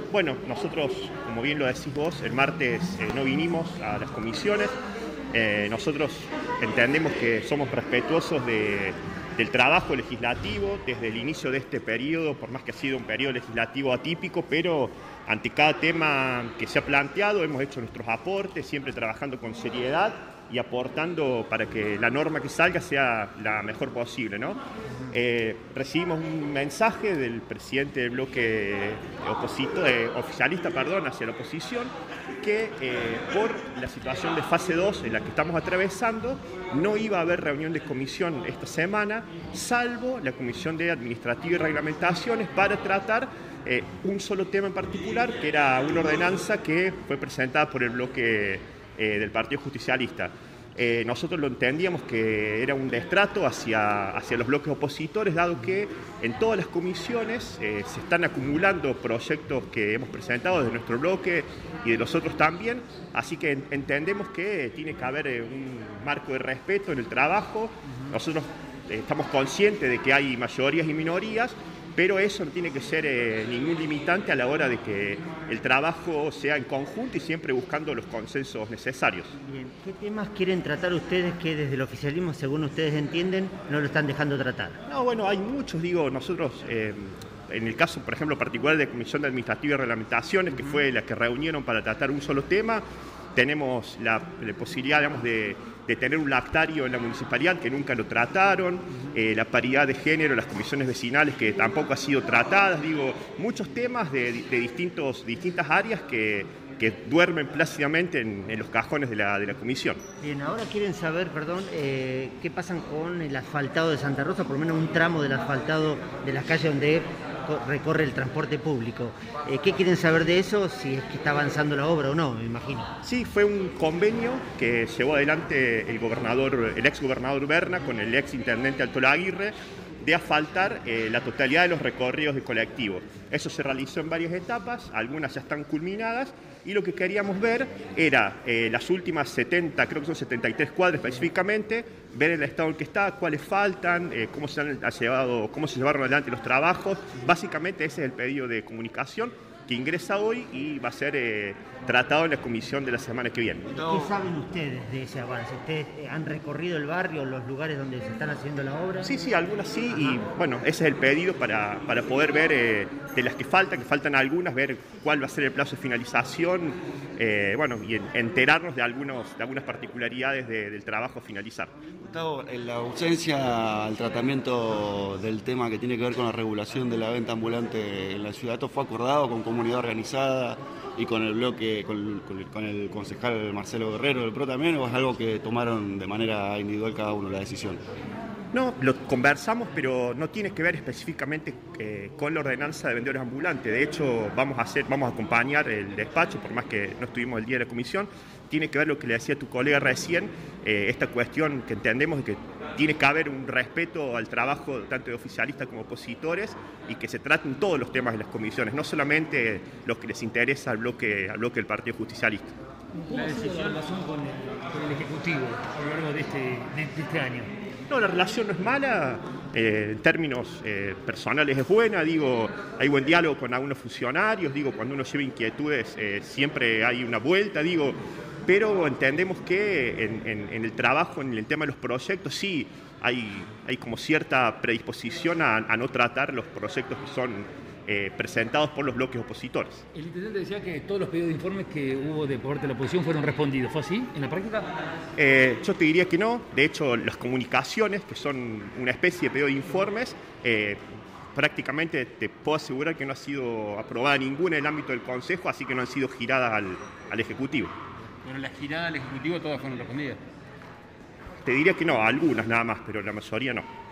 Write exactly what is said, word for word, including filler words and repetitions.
Bueno, nosotros, como bien lo decís vos, el martes eh, no vinimos a las comisiones. Eh, nosotros entendemos que somos respetuosos de, del trabajo legislativo desde el inicio de este periodo, por más que ha sido un periodo legislativo atípico, pero ante cada tema que se ha planteado hemos hecho nuestros aportes, siempre trabajando con seriedad y aportando para que la norma que salga sea la mejor posible, ¿no? Eh, recibimos un mensaje del presidente del bloque oposito, eh, oficialista perdón, hacia la oposición, que eh, por la situación de fase dos en la que estamos atravesando, no iba a haber reunión de comisión esta semana, salvo la Comisión de Administrativa y Reglamentaciones para tratar eh, un solo tema en particular, que era una ordenanza que fue presentada por el bloque Eh, del Partido Justicialista. Eh, nosotros lo entendíamos que era un destrato hacia, hacia los bloques opositores, dado que en todas las comisiones eh, se están acumulando proyectos que hemos presentado de nuestro bloque y de los otros también, así que en, entendemos que tiene que haber eh, un marco de respeto en el trabajo. Nosotros eh, estamos conscientes de que hay mayorías y minorías, pero eso no tiene que ser eh, ningún limitante a la hora de que el trabajo sea en conjunto y siempre buscando los consensos necesarios. Bien, ¿qué temas quieren tratar ustedes que desde el oficialismo, según ustedes entienden, no lo están dejando tratar? No, bueno, hay muchos, digo, nosotros, eh, en el caso, por ejemplo, particular de Comisión de Administrativa y Reglamentaciones, que fue la que reunieron para tratar un solo tema, tenemos la, la posibilidad, digamos, de, de tener un lactario en la municipalidad que nunca lo trataron, eh, la paridad de género, las comisiones vecinales que tampoco ha sido tratadas, digo, muchos temas de, de distintos, distintas áreas que, que duermen plácidamente en, en los cajones de la, de la comisión. Bien, ahora quieren saber, perdón, eh, qué pasa con el asfaltado de Santa Rosa, por lo menos un tramo del asfaltado de las calles donde recorre el transporte público. Eh, ¿Qué quieren saber de eso? Si es que está avanzando la obra o no, me imagino. Sí, fue un convenio que llevó adelante el gobernador, el ex gobernador Berna con el ex intendente Altola Aguirre, de asfaltar eh, la totalidad de los recorridos de colectivo. Eso se realizó en varias etapas, algunas ya están culminadas, y lo que queríamos ver era eh, las últimas setenta, creo que son setenta y tres cuadras específicamente, ver el estado en que está, cuáles faltan, eh, cómo se han llevado, cómo se llevaron adelante los trabajos. Básicamente ese es el pedido de comunicación que ingresa hoy y va a ser eh, tratado en la comisión de la semana que viene. ¿Qué saben ustedes de ese avance? ¿Ustedes han recorrido el barrio, los lugares donde se están haciendo la obra? Sí, sí, algunas sí, y bueno, ese es el pedido para, para poder ver eh, de las que faltan, que faltan algunas, ver cuál va a ser el plazo de finalización, eh, bueno, y en, enterarnos de, algunos, de algunas particularidades de, del trabajo a finalizar. Gustavo, en la ausencia al tratamiento del tema que tiene que ver con la regulación de la venta ambulante en la ciudad, ¿esto fue acordado con comunidad organizada y con el bloque, con, con, con el concejal Marcelo Guerrero del P R O también, o es algo que tomaron de manera individual cada uno la decisión? No, lo conversamos, pero no tiene que ver específicamente eh, con la ordenanza de vendedores ambulantes. De hecho, vamos a hacer, vamos a acompañar el despacho, por más que no estuvimos el día de la comisión. Tiene que ver lo que le decía tu colega recién, eh, esta cuestión que entendemos de que tiene que haber un respeto al trabajo tanto de oficialistas como opositores y que se traten todos los temas de las comisiones, no solamente los que les interesa al bloque, al bloque del Partido Justicialista. ¿Cómo ha sido la relación con el, con el Ejecutivo a lo largo de este, de, de este año? No, la relación no es mala, eh, en términos eh, personales es buena, digo, hay buen diálogo con algunos funcionarios, digo, cuando uno lleva inquietudes eh, siempre hay una vuelta, digo, pero entendemos que en, en, en el trabajo, en el tema de los proyectos, sí hay, hay como cierta predisposición a, a no tratar los proyectos que son eh, presentados por los bloques opositores. El intendente decía que todos los pedidos de informes que hubo de parte de la oposición fueron respondidos. ¿Fue así en la práctica? Eh, yo te diría que no. De hecho, las comunicaciones, que son una especie de pedido de informes, eh, prácticamente te puedo asegurar que no ha sido aprobada ninguna en el ámbito del Consejo, así que no han sido giradas al, al Ejecutivo. Pero las giradas al Ejecutivo todas fueron respondidas. Te diría que no, algunas nada más, pero la mayoría no.